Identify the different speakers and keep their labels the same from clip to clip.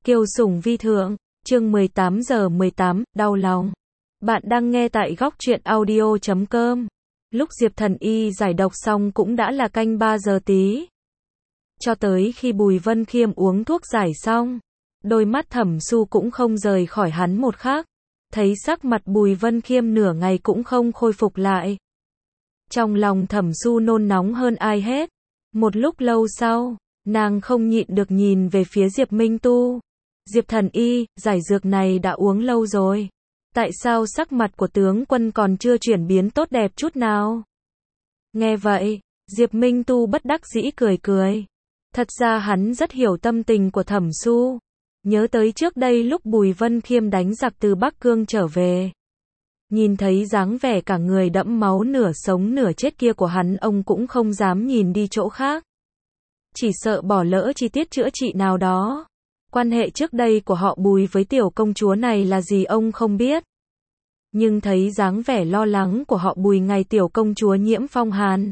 Speaker 1: Kiều Sủng Vi Thượng, chương 18:18, đau lòng. Bạn đang nghe tại góc truyện audio.com. Lúc Diệp Thần Y giải độc xong cũng đã là canh 3 giờ tí. Cho tới khi Bùi Vân Khiêm uống thuốc giải xong, đôi mắt Thẩm Su cũng không rời khỏi hắn một khắc. Thấy sắc mặt Bùi Vân Khiêm nửa ngày cũng không khôi phục lại. Trong lòng Thẩm Su nôn nóng hơn ai hết. Một lúc lâu sau, nàng không nhịn được nhìn về phía Diệp Minh Tu. Diệp Thần Y, giải dược này đã uống lâu rồi. Tại sao sắc mặt của tướng quân còn chưa chuyển biến tốt đẹp chút nào? Nghe vậy, Diệp Minh Tu bất đắc dĩ cười cười. Thật ra hắn rất hiểu tâm tình của Thẩm Su. Nhớ tới trước đây lúc Bùi Vân Khiêm đánh giặc từ Bắc Cương trở về. Nhìn thấy dáng vẻ cả người đẫm máu nửa sống nửa chết kia của hắn, ông cũng không dám nhìn đi chỗ khác. Chỉ sợ bỏ lỡ chi tiết chữa trị nào đó. Quan hệ trước đây của họ Bùi với tiểu công chúa này là gì ông không biết. Nhưng thấy dáng vẻ lo lắng của họ Bùi ngày tiểu công chúa nhiễm phong hàn,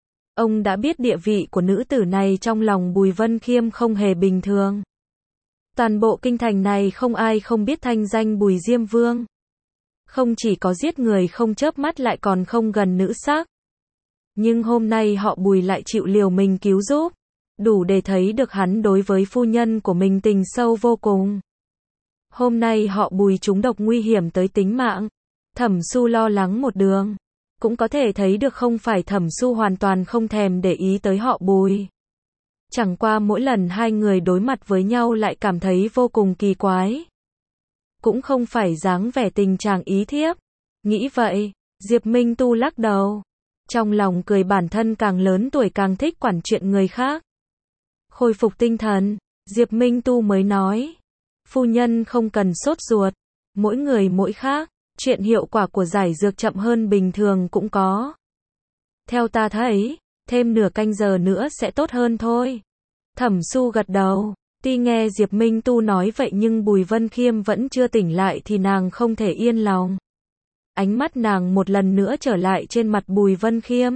Speaker 1: ông đã biết địa vị của nữ tử này trong lòng Bùi Vân Khiêm không hề bình thường. Toàn bộ kinh thành này không ai không biết thanh danh Bùi Diêm Vương. Không chỉ có giết người không chớp mắt lại còn không gần nữ sắc. Nhưng hôm nay họ Bùi lại chịu liều mình cứu giúp. Đủ để thấy được hắn đối với phu nhân của mình tình sâu vô cùng. Hôm nay họ Bùi trúng độc nguy hiểm tới tính mạng. Thẩm Su lo lắng một đường. Cũng có thể thấy được không phải Thẩm Su hoàn toàn không thèm để ý tới họ Bùi. Chẳng qua mỗi lần hai người đối mặt với nhau lại cảm thấy vô cùng kỳ quái. Cũng không phải dáng vẻ tình trạng ý thiếp. Nghĩ vậy, Diệp Minh Tu lắc đầu. Trong lòng cười bản thân càng lớn tuổi càng thích quản chuyện người khác. Khôi phục tinh thần, Diệp Minh Tu mới nói. Phu nhân không cần sốt ruột. Mỗi người mỗi khác. Chuyện hiệu quả của giải dược chậm hơn bình thường cũng có. Theo ta thấy, thêm nửa canh giờ nữa sẽ tốt hơn thôi. Thẩm Su gật đầu. Tuy nghe Diệp Minh Tu nói vậy nhưng Bùi Vân Khiêm vẫn chưa tỉnh lại thì nàng không thể yên lòng. Ánh mắt nàng một lần nữa trở lại trên mặt Bùi Vân Khiêm.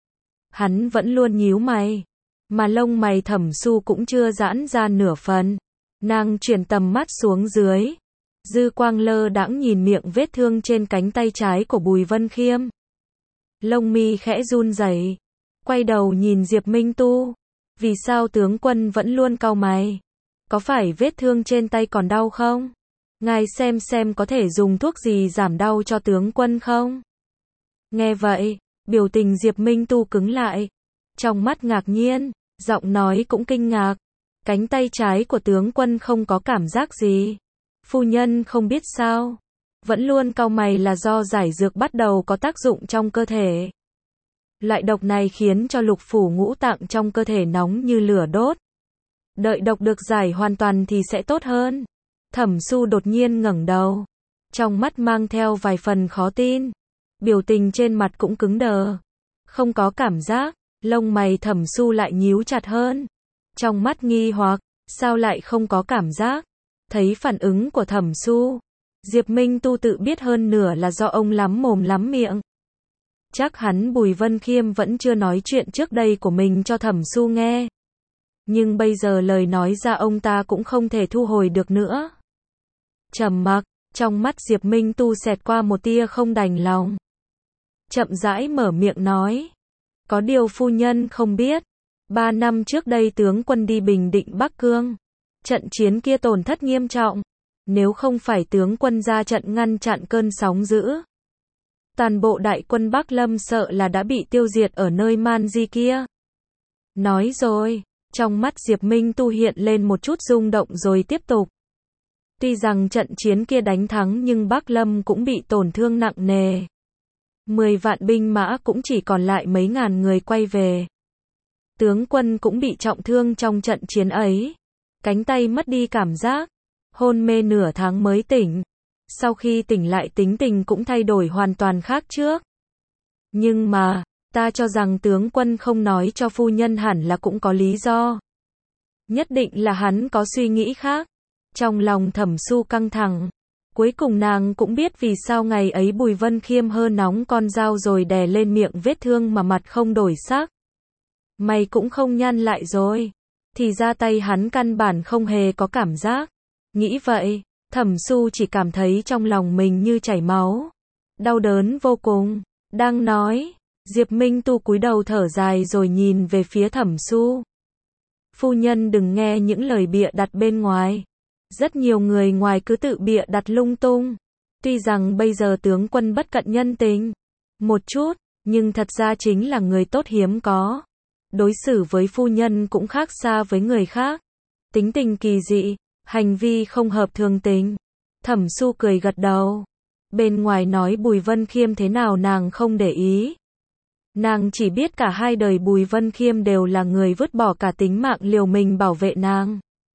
Speaker 1: Hắn vẫn luôn nhíu mày. Mà lông mày Thẩm Su cũng chưa giãn ra nửa phần. Nàng chuyển tầm mắt xuống dưới. Dư quang lơ đãng nhìn miệng vết thương trên cánh tay trái của Bùi Vân Khiêm. Lông mi khẽ run rẩy. Quay đầu nhìn Diệp Minh Tu. Vì sao tướng quân vẫn luôn cau mày? Có phải vết thương trên tay còn đau không? Ngài xem có thể dùng thuốc gì giảm đau cho tướng quân không? Nghe vậy, biểu tình Diệp Minh Tu cứng lại. Trong mắt ngạc nhiên, giọng nói cũng kinh ngạc. Cánh tay trái của tướng quân không có cảm giác gì. Phu nhân không biết sao? Vẫn luôn cau mày là do giải dược bắt đầu có tác dụng trong cơ thể. Loại độc này khiến cho lục phủ ngũ tạng trong cơ thể nóng như lửa đốt. Đợi độc được giải hoàn toàn thì sẽ tốt hơn. Thẩm Su đột nhiên ngẩng đầu. Trong mắt mang theo vài phần khó tin. Biểu tình trên mặt cũng cứng đờ. Không có cảm giác. Lông mày Thẩm Su lại nhíu chặt hơn. Trong mắt nghi hoặc. Sao lại không có cảm giác? Thấy phản ứng của Thẩm Su, Diệp Minh Tu tự biết hơn nửa là do ông lắm mồm lắm miệng. Chắc hắn Bùi Vân Khiêm vẫn chưa nói chuyện trước đây của mình cho Thẩm Su nghe. Nhưng bây giờ lời nói ra ông ta cũng không thể thu hồi được nữa. Trầm mặc, trong mắt Diệp Minh Tu xẹt qua một tia không đành lòng. Chậm rãi mở miệng nói. Có điều phu nhân không biết. 3 năm trước đây tướng quân đi Bình Định Bắc Cương. Trận chiến kia tổn thất nghiêm trọng. Nếu không phải tướng quân ra trận ngăn chặn cơn sóng dữ, toàn bộ đại quân Bắc Lâm sợ là đã bị tiêu diệt ở nơi Man Di kia. Nói rồi, trong mắt Diệp Minh Tu hiện lên một chút rung động rồi tiếp tục. Tuy rằng trận chiến kia đánh thắng nhưng Bắc Lâm cũng bị tổn thương nặng nề. 10 vạn binh mã cũng chỉ còn lại mấy ngàn người quay về. Tướng quân cũng bị trọng thương trong trận chiến ấy. Cánh tay mất đi cảm giác. Hôn mê nửa tháng mới tỉnh. Sau khi tỉnh lại tính tình cũng thay đổi hoàn toàn khác trước. Nhưng mà, ta cho rằng tướng quân không nói cho phu nhân hẳn là cũng có lý do. Nhất định là hắn có suy nghĩ khác. Trong lòng Thẩm Su căng thẳng. Cuối cùng nàng cũng biết vì sao ngày ấy Bùi Vân Khiêm hơ nóng con dao rồi đè lên miệng vết thương mà mặt không đổi sắc. Mày cũng không nhăn lại rồi. Thì ra tay hắn căn bản không hề có cảm giác. Nghĩ vậy, Thẩm Su chỉ cảm thấy trong lòng mình như chảy máu. Đau đớn vô cùng. Đang nói, Diệp Minh Tu cúi đầu thở dài rồi nhìn về phía Thẩm Su. Phu nhân đừng nghe những lời bịa đặt bên ngoài. Rất nhiều người ngoài cứ tự bịa đặt lung tung. Tuy rằng bây giờ tướng quân bất cận nhân tình một chút, nhưng thật ra chính là người tốt hiếm có. Đối xử với phu nhân cũng khác xa với người khác. Tính tình kỳ dị, hành vi không hợp thường tình. Thẩm Su cười gật đầu. Bên ngoài nói Bùi Vân Khiêm thế nào nàng không để ý. Nàng chỉ biết cả hai đời Bùi Vân Khiêm đều là người vứt bỏ cả tính mạng liều mình bảo vệ nàng.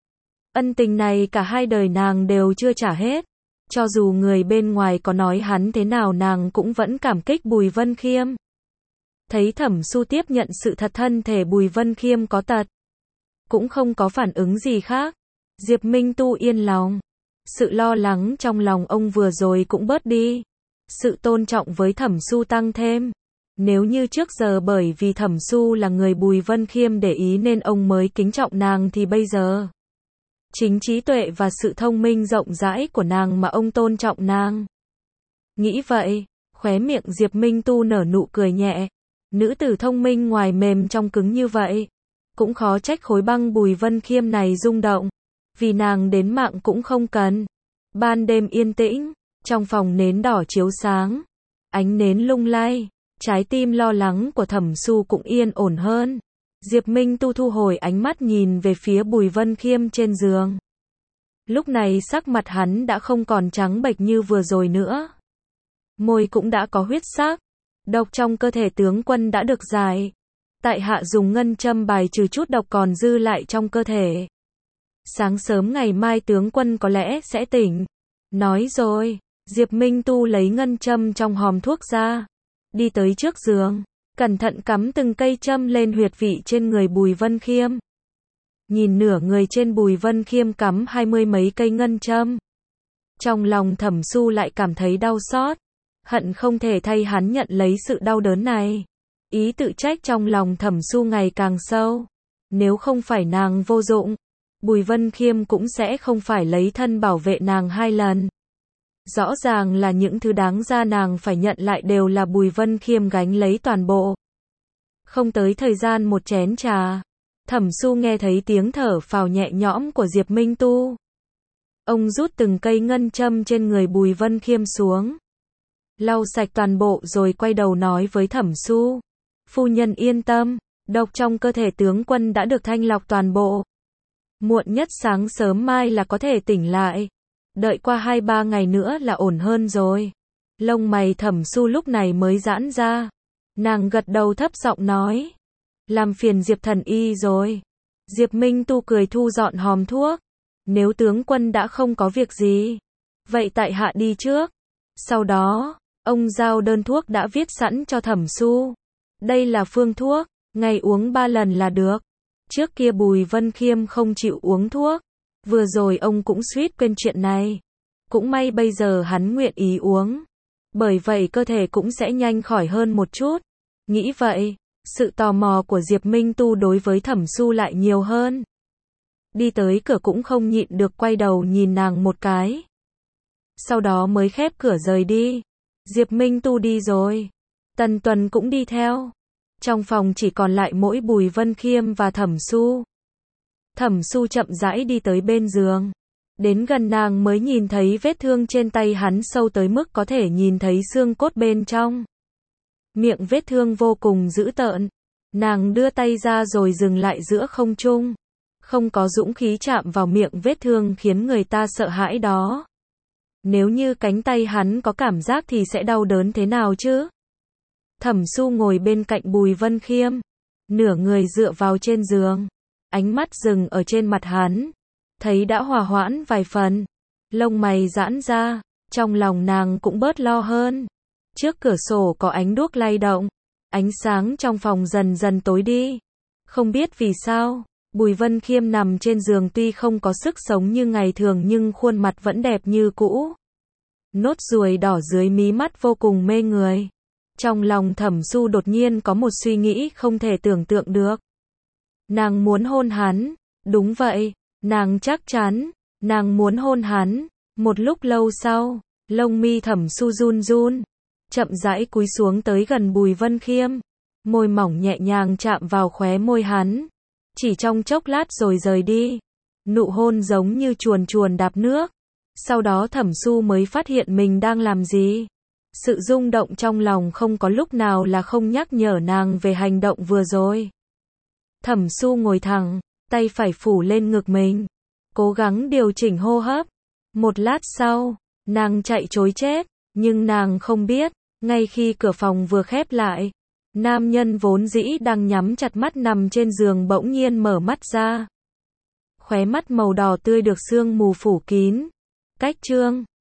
Speaker 1: Ân tình này cả hai đời nàng đều chưa trả hết. Cho dù người bên ngoài có nói hắn thế nào nàng cũng vẫn cảm kích Bùi Vân Khiêm. Thấy Thẩm Su tiếp nhận sự thật thân thể Bùi Vân Khiêm có tật, cũng không có phản ứng gì khác. Diệp Minh Tu yên lòng. Sự lo lắng trong lòng ông vừa rồi cũng bớt đi. Sự tôn trọng với Thẩm Su tăng thêm. Nếu như trước giờ bởi vì Thẩm Su là người Bùi Vân Khiêm để ý nên ông mới kính trọng nàng thì bây giờ, chính trí tuệ và sự thông minh rộng rãi của nàng mà ông tôn trọng nàng. Nghĩ vậy, khóe miệng Diệp Minh Tu nở nụ cười nhẹ. Nữ tử thông minh ngoài mềm trong cứng như vậy. Cũng khó trách khối băng Bùi Vân Khiêm này rung động. Vì nàng đến mạng cũng không cần. Ban đêm yên tĩnh, trong phòng nến đỏ chiếu sáng. Ánh nến lung lay, trái tim lo lắng của Thẩm Su cũng yên ổn hơn. Diệp Minh Tu thu hồi ánh mắt nhìn về phía Bùi Vân Khiêm trên giường. Lúc này sắc mặt hắn đã không còn trắng bệch như vừa rồi nữa. Môi cũng đã có huyết sắc. Độc trong cơ thể tướng quân đã được giải. Tại hạ dùng ngân châm bài trừ chút độc còn dư lại trong cơ thể. Sáng sớm ngày mai tướng quân có lẽ sẽ tỉnh. Nói rồi, Diệp Minh Tu lấy ngân châm trong hòm thuốc ra. Đi tới trước giường, cẩn thận cắm từng cây châm lên huyệt vị trên người Bùi Vân Khiêm. Nhìn nửa người trên Bùi Vân Khiêm cắm 20 mấy cây ngân châm. Trong lòng Thẩm Su lại cảm thấy đau xót. Hận không thể thay hắn nhận lấy sự đau đớn này. Ý tự trách trong lòng Thẩm Su ngày càng sâu. Nếu không phải nàng vô dụng, Bùi Vân Khiêm cũng sẽ không phải lấy thân bảo vệ nàng 2 lần. Rõ ràng là những thứ đáng ra nàng phải nhận lại đều là Bùi Vân Khiêm gánh lấy toàn bộ. Không tới thời gian một chén trà, Thẩm Su nghe thấy tiếng thở phào nhẹ nhõm của Diệp Minh Tu. Ông rút từng cây ngân châm trên người Bùi Vân Khiêm xuống. Lau sạch toàn bộ rồi quay đầu nói với Thẩm Su. Phu nhân yên tâm, độc trong cơ thể tướng quân đã được thanh lọc toàn bộ. Muộn nhất sáng sớm mai là có thể tỉnh lại. Đợi qua 2-3 ngày nữa là ổn hơn rồi. Lông mày Thẩm Su lúc này mới giãn ra. Nàng gật đầu thấp giọng nói. Làm phiền Diệp thần y rồi. Diệp Minh Tu cười thu dọn hòm thuốc. Nếu tướng quân đã không có việc gì, vậy tại hạ đi trước. Sau đó, ông giao đơn thuốc đã viết sẵn cho Thẩm Su. Đây là phương thuốc, ngày uống 3 lần là được. Trước kia Bùi Vân Khiêm không chịu uống thuốc. Vừa rồi ông cũng suýt quên chuyện này. Cũng may bây giờ hắn nguyện ý uống. Bởi vậy cơ thể cũng sẽ nhanh khỏi hơn một chút. Nghĩ vậy, sự tò mò của Diệp Minh Tu đối với Thẩm Su lại nhiều hơn. Đi tới cửa cũng không nhịn được quay đầu nhìn nàng một cái. Sau đó mới khép cửa rời đi. Diệp Minh Tu đi rồi. Tần Tuần cũng đi theo. Trong phòng chỉ còn lại mỗi Bùi Vân Khiêm và Thẩm Su. Thẩm Su chậm rãi đi tới bên giường. Đến gần nàng mới nhìn thấy vết thương trên tay hắn sâu tới mức có thể nhìn thấy xương cốt bên trong. Miệng vết thương vô cùng dữ tợn. Nàng đưa tay ra rồi dừng lại giữa không trung. Không có dũng khí chạm vào miệng vết thương khiến người ta sợ hãi đó. Nếu như cánh tay hắn có cảm giác thì sẽ đau đớn thế nào chứ? Thẩm Su ngồi bên cạnh Bùi Vân Khiêm. Nửa người dựa vào trên giường. Ánh mắt dừng ở trên mặt hắn. Thấy đã hòa hoãn vài phần. Lông mày giãn ra. Trong lòng nàng cũng bớt lo hơn. Trước cửa sổ có ánh đuốc lay động. Ánh sáng trong phòng dần dần tối đi. Không biết vì sao, Bùi Vân Khiêm nằm trên giường tuy không có sức sống như ngày thường nhưng khuôn mặt vẫn đẹp như cũ. Nốt ruồi đỏ dưới mí mắt vô cùng mê người. Trong lòng Thẩm Su đột nhiên có một suy nghĩ không thể tưởng tượng được. Nàng muốn hôn hắn. Đúng vậy, nàng chắc chắn. Nàng muốn hôn hắn. Một lúc lâu sau, lông mi Thẩm Su run run, chậm rãi cúi xuống tới gần Bùi Vân Khiêm, môi mỏng nhẹ nhàng chạm vào khóe môi hắn, chỉ trong chốc lát rồi rời đi. Nụ hôn giống như chuồn chuồn đạp nước. Sau đó Thẩm Su mới phát hiện mình đang làm gì. Sự rung động trong lòng không có lúc nào là không nhắc nhở nàng về hành động vừa rồi. Thẩm Su ngồi thẳng, tay phải phủ lên ngực mình, cố gắng điều chỉnh hô hấp. Một lát sau, nàng chạy trối chết, nhưng nàng không biết, ngay khi cửa phòng vừa khép lại, nam nhân vốn dĩ đang nhắm chặt mắt nằm trên giường bỗng nhiên mở mắt ra. Khóe mắt màu đỏ tươi được sương mù phủ kín. Cách chương